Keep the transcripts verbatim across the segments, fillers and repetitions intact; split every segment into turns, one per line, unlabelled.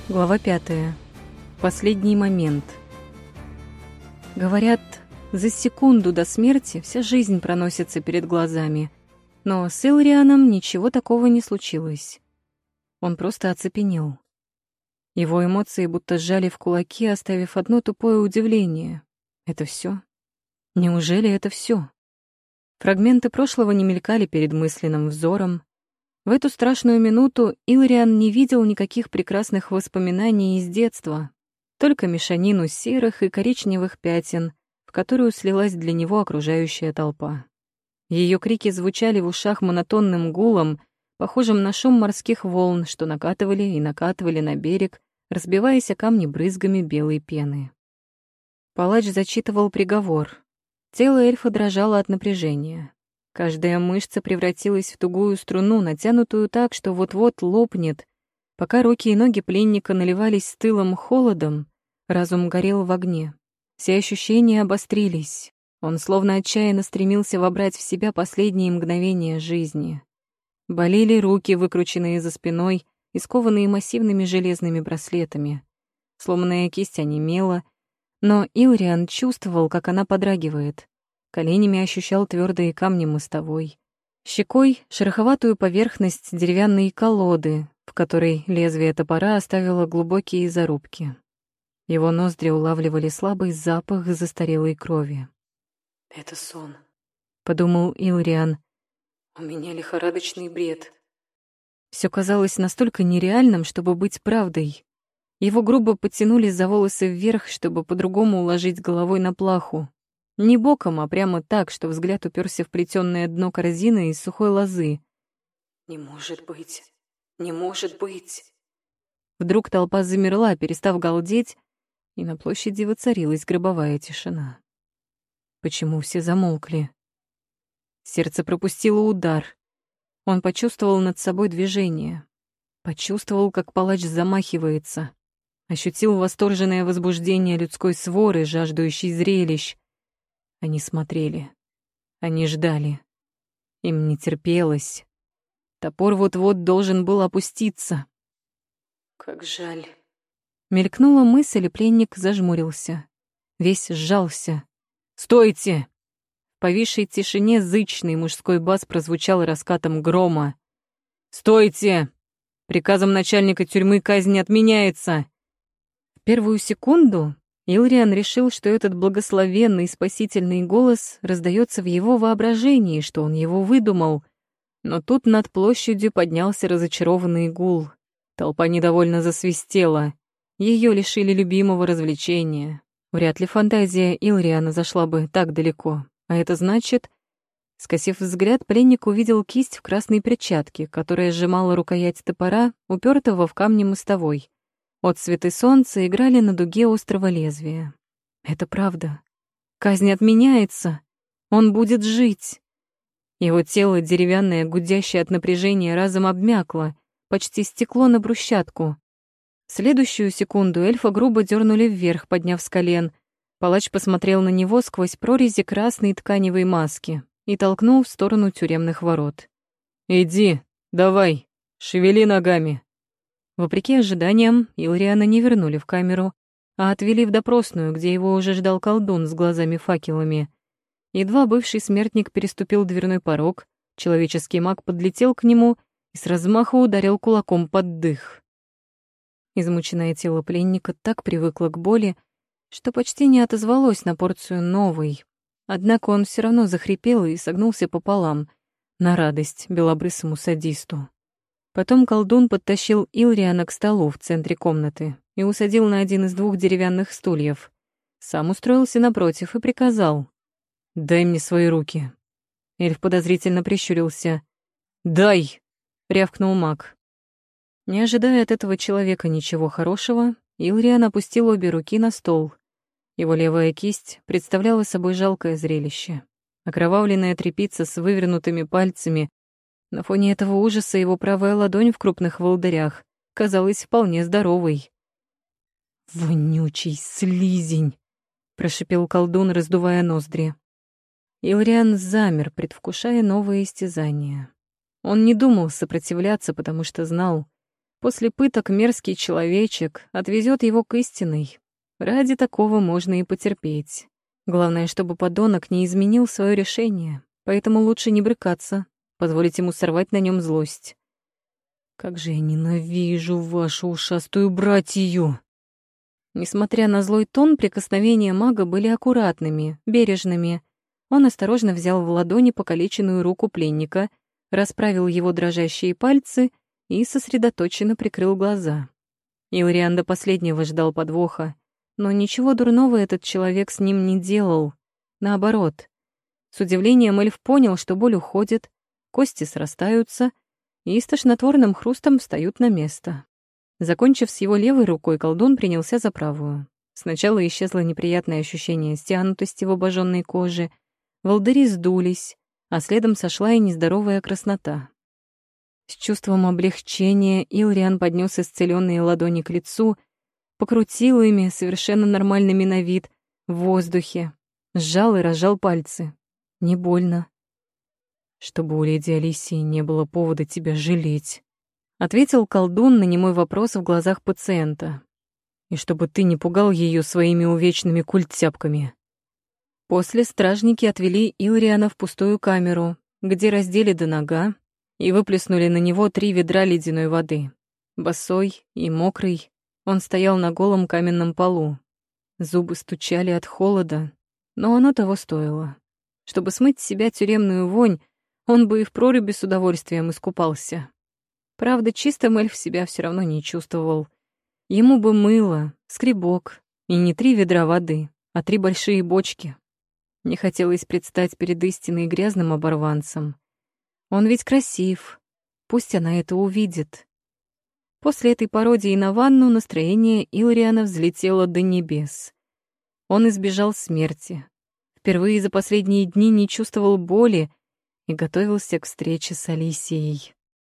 Глава пятая. Последний момент. Говорят, за секунду до смерти вся жизнь проносится перед глазами. Но с Илрианом ничего такого не случилось. Он просто оцепенел. Его эмоции будто сжали в кулаки, оставив одно тупое удивление. Это все? Неужели это все? Фрагменты прошлого не мелькали перед мысленным взором. В эту страшную минуту Илриан не видел никаких прекрасных воспоминаний из детства, только мешанину серых и коричневых пятен, в которую слилась для него окружающая толпа. Ее крики звучали в ушах монотонным гулом, похожим на шум морских волн, что накатывали и накатывали на берег, разбиваясь о камни брызгами белой пены. Палач зачитывал приговор. Тело эльфа дрожало от напряжения. Каждая мышца превратилась в тугую струну, натянутую так, что вот-вот лопнет. Пока руки и ноги пленника наливались стылым холодом, разум горел в огне. Все ощущения обострились. Он словно отчаянно стремился вобрать в себя последние мгновения жизни. Болели руки, выкрученные за спиной и скованные массивными железными браслетами. Сломанная кисть онемела, но Илриан чувствовал, как она подрагивает. Коленями ощущал твердые камни мостовой. Щекой — шероховатую поверхность деревянной колоды, в которой лезвие топора оставило глубокие зарубки. Его ноздри улавливали слабый запах застарелой крови.
«Это сон»,
— подумал Илриан.
«У меня лихорадочный бред».
Все казалось настолько нереальным, чтобы быть правдой. Его грубо подтянули за волосы вверх, чтобы по-другому уложить головой на плаху. Не боком, а прямо так, что взгляд уперся в плетённое дно корзины из сухой лозы.
«Не может быть! Не может быть!»
Вдруг толпа замерла, перестав галдеть, и на площади воцарилась гробовая тишина. Почему все замолкли? Сердце пропустило удар. Он почувствовал над собой движение. Почувствовал, как палач замахивается. Ощутил восторженное возбуждение людской своры, жаждущей зрелищ. Они смотрели. Они ждали. Им не терпелось. Топор вот-вот должен был опуститься.
«Как жаль».
Мелькнула мысль, и пленник зажмурился. Весь сжался. «Стойте!» В повисшей тишине зычный мужской бас прозвучал раскатом грома. «Стойте! Приказом начальника тюрьмы казнь отменяется!» В первую секунду Илриан решил, что этот благословенный спасительный голос раздается в его воображении, что он его выдумал. Но тут над площадью поднялся разочарованный гул. Толпа недовольно засвистела. Ее лишили любимого развлечения. Вряд ли фантазия Илриана зашла бы так далеко. А это значит... Скосив взгляд, пленник увидел кисть в красной перчатке, которая сжимала рукоять топора, упертого в камни мостовой. Отсветы солнца играли на дуге острого лезвия. Это правда. Казнь отменяется. Он будет жить. Его тело, деревянное, гудящее от напряжения, разом обмякло, почти стекло на брусчатку. В следующую секунду эльфа грубо дернули вверх, подняв с колен. Палач посмотрел на него сквозь прорези красной тканевой маски и толкнул в сторону тюремных ворот. «Иди, давай, шевели ногами». Вопреки ожиданиям, Илриана не вернули в камеру, а отвели в допросную, где его уже ждал колдун с глазами-факелами. Едва бывший смертник переступил дверной порог, человеческий маг подлетел к нему и с размаху ударил кулаком под дых. Измученное тело пленника так привыкло к боли, что почти не отозвалось на порцию новой. Однако он все равно захрипел и согнулся пополам, на радость белобрысому садисту. Потом колдун подтащил Илриана к столу в центре комнаты и усадил на один из двух деревянных стульев. Сам устроился напротив и приказал: «Дай мне свои руки». Эльф подозрительно прищурился. «Дай!» — рявкнул маг. Не ожидая от этого человека ничего хорошего, Илриан опустил обе руки на стол. Его левая кисть представляла собой жалкое зрелище. Окровавленная тряпица с вывернутыми пальцами. На фоне этого ужаса его правая ладонь в крупных волдырях казалась вполне здоровой. «Вонючий слизень!» — прошипел колдун, раздувая ноздри. Илриан замер, предвкушая новое истязание. Он не думал сопротивляться, потому что знал, После пыток мерзкий человечек отвезет его к истинной. Ради такого можно и потерпеть. Главное, чтобы подонок не изменил свое решение, поэтому лучше не брыкаться, позволить ему сорвать на нем злость. Как же я ненавижу вашу ушастую братью! Несмотря на злой тон, прикосновения мага были аккуратными, бережными. Он осторожно взял в ладони покалеченную руку пленника, расправил его дрожащие пальцы и сосредоточенно прикрыл глаза. Илриан до последнего ждал подвоха, но ничего дурного этот человек с ним не делал. Наоборот. С удивлением эльф понял, что боль уходит, кости срастаются и с тошнотворным хрустом встают на место. Закончив с его левой рукой, колдун принялся за правую. Сначала исчезло неприятное ощущение стянутости в обожженной коже, волдыри сдулись, а следом сошла и нездоровая краснота. С чувством облегчения Илриан поднес исцеленные ладони к лицу, покрутил ими, совершенно нормальными на вид, в воздухе, сжал и разжал пальцы. Не больно. «Чтобы у леди Алисии не было повода тебя жалеть», — ответил колдун на немой вопрос в глазах пациента. «И чтобы ты не пугал ее своими увечными культяпками». После стражники отвели Илриана в пустую камеру, где раздели до нога и выплеснули на него три ведра ледяной воды. Босой и мокрый, он стоял на голом каменном полу. Зубы стучали от холода, но оно того стоило. Чтобы смыть с себя тюремную вонь, он бы и в проруби с удовольствием искупался. Правда, чистым эльф себя все равно не чувствовал. Ему бы мыло, скребок, и не три ведра воды, а три большие бочки. Не хотелось предстать перед истинной грязным оборванцем. Он ведь красив, пусть она это увидит. После этой пародии на ванну настроение Илриана взлетело до небес. Он избежал смерти. Впервые за последние дни не чувствовал боли и готовился к встрече с Алисией.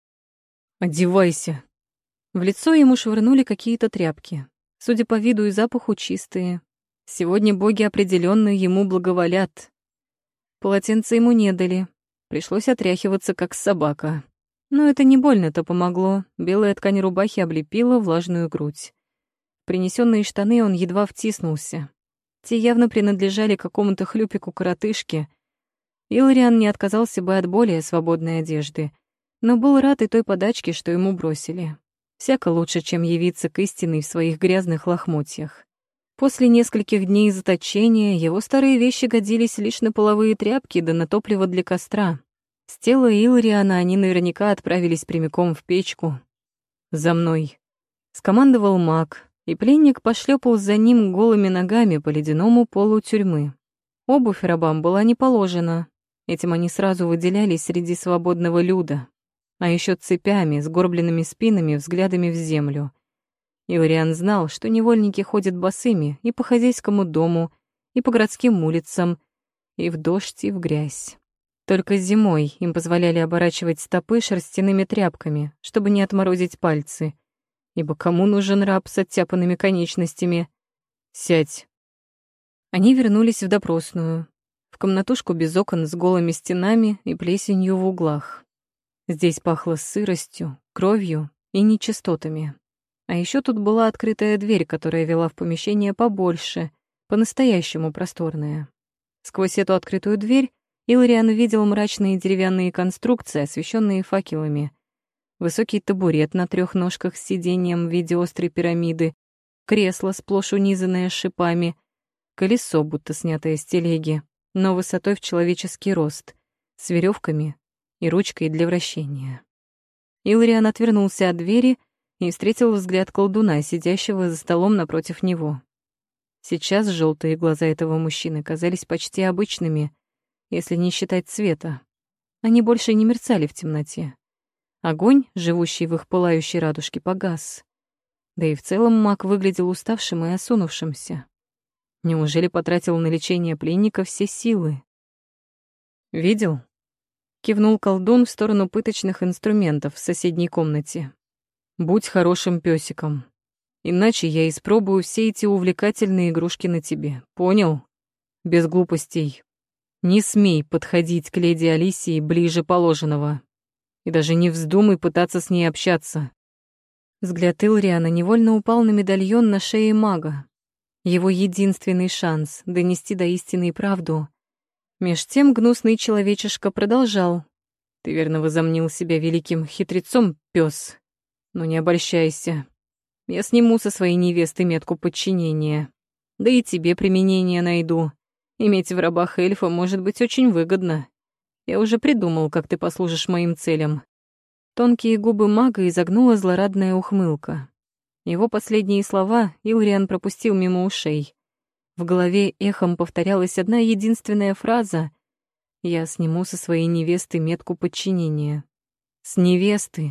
«Одевайся!» В лицо ему швырнули какие-то тряпки. Судя по виду и запаху, чистые. Сегодня боги определенно ему благоволят. Полотенце ему не дали. Пришлось отряхиваться, как собака. Но это не больно-то помогло. Белая ткань рубахи облепила влажную грудь. В принесённые штаны он едва втиснулся. Те явно принадлежали какому-то хлюпику-коротышке. Илриан не отказался бы от более свободной одежды, но был рад и той подачке, что ему бросили. Всяко лучше, чем явиться к истине в своих грязных лохмотьях. После нескольких дней заточения его старые вещи годились лишь на половые тряпки да на топливо для костра. С тела Илриана они наверняка отправились прямиком в печку. «За мной!» — скомандовал маг, и пленник пошлепал за ним голыми ногами по ледяному полу тюрьмы. Обувь рабам была не положена, этим они сразу выделялись среди свободного люда, а еще цепями, сгорбленными спинами, взглядами в землю. Илриан знал, что невольники ходят босыми и по хозяйскому дому, и по городским улицам, и в дождь, и в грязь. Только зимой им позволяли оборачивать стопы шерстяными тряпками, чтобы не отморозить пальцы. Ибо кому нужен раб с оттяпанными конечностями? «Сядь!» Они вернулись в допросную, в комнатушку без окон с голыми стенами и плесенью в углах. Здесь пахло сыростью, кровью и нечистотами. А еще тут была открытая дверь, которая вела в помещение побольше, по-настоящему просторное. Сквозь эту открытую дверь Илриан увидел мрачные деревянные конструкции, освещенные факелами. Высокий табурет на трех ножках с сиденьем в виде острой пирамиды, кресло, сплошь унизанное шипами, колесо, будто снятое с телеги, но высотой в человеческий рост, с веревками и ручкой для вращения. Илриан отвернулся от двери и встретил взгляд колдуна, сидящего за столом напротив него. Сейчас желтые глаза этого мужчины казались почти обычными, если не считать цвета. Они больше не мерцали в темноте. Огонь, живущий в их пылающей радужке, погас. Да и в целом маг выглядел уставшим и осунувшимся. Неужели потратил на лечение пленника все силы? «Видел?» — кивнул колдун в сторону пыточных инструментов в соседней комнате. «Будь хорошим пёсиком. Иначе я испробую все эти увлекательные игрушки на тебе. Понял? Без глупостей. Не смей подходить к леди Алисии ближе положенного. И даже не вздумай пытаться с ней общаться». Взгляд Илриана невольно упал на медальон на шее мага. Его единственный шанс донести до истины правду. Меж тем гнусный человечишка продолжал. «Ты верно возомнил себя великим хитрецом, пёс. Но не обольщайся. Я сниму со своей невесты метку подчинения. Да и тебе применение найду. Иметь в рабах эльфа может быть очень выгодно. Я уже придумал, как ты послужишь моим целям». Тонкие губы мага изогнула злорадная ухмылка. Его последние слова Илриан пропустил мимо ушей. В голове эхом повторялась одна единственная фраза: «Я сниму со своей невесты метку подчинения». С невесты?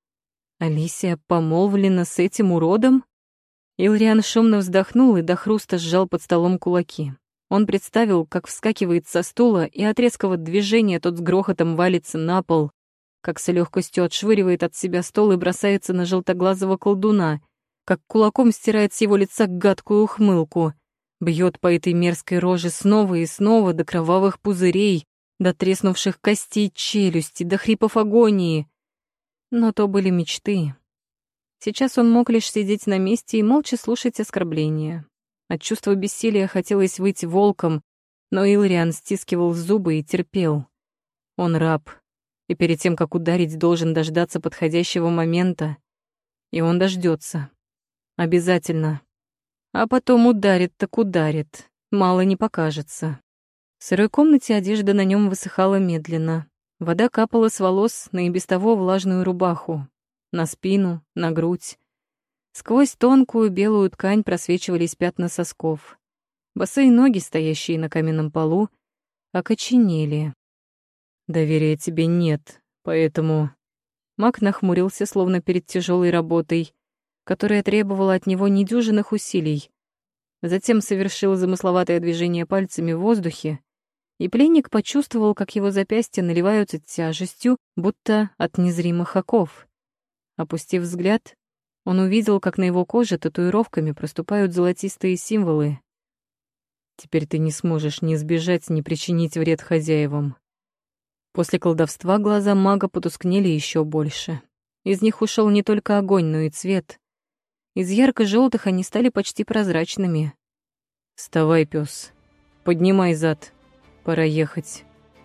Алисия помолвлена с этим уродом? Илриан шумно вздохнул и до хруста сжал под столом кулаки. Он представил, как вскакивает со стула, и от резкого движения тот с грохотом валится на пол, как с легкостью отшвыривает от себя стол и бросается на желтоглазого колдуна, как кулаком стирает с его лица гадкую ухмылку, бьет по этой мерзкой роже снова и снова до кровавых пузырей, до треснувших костей челюсти, до хрипов агонии. Но то были мечты. Сейчас он мог лишь сидеть на месте и молча слушать оскорбления. От чувства бессилия хотелось выйти волком, но Илриан стискивал зубы и терпел. Он раб, и перед тем, как ударить, должен дождаться подходящего момента. И он дождется. Обязательно. А потом ударит так ударит. Мало не покажется. В сырой комнате одежда на нем высыхала медленно. Вода капала с волос на и без того влажную рубаху. На спину, на грудь. Сквозь тонкую белую ткань просвечивались пятна сосков. Босые ноги, стоящие на каменном полу, окоченели. «Доверия тебе нет, поэтому...» Маг нахмурился, словно перед тяжелой работой, которая требовала от него недюжинных усилий. Затем совершил замысловатое движение пальцами в воздухе, и пленник почувствовал, как его запястья наливаются тяжестью, будто от незримых оков. Опустив взгляд, он увидел, как на его коже татуировками проступают золотистые символы. «Теперь ты не сможешь ни сбежать, ни причинить вред хозяевам». После колдовства глаза мага потускнели еще больше. Из них ушел не только огонь, но и цвет. Из ярко-желтых они стали почти прозрачными. «Вставай, пес, поднимай зад, пора ехать».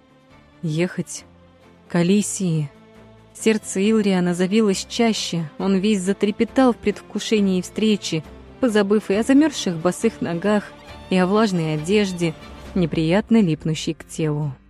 Ехать? К Алисии. Сердце Илриана забилось чаще, он весь затрепетал в предвкушении встречи, позабыв и о замерзших босых ногах, и о влажной одежде, неприятно липнущей к телу.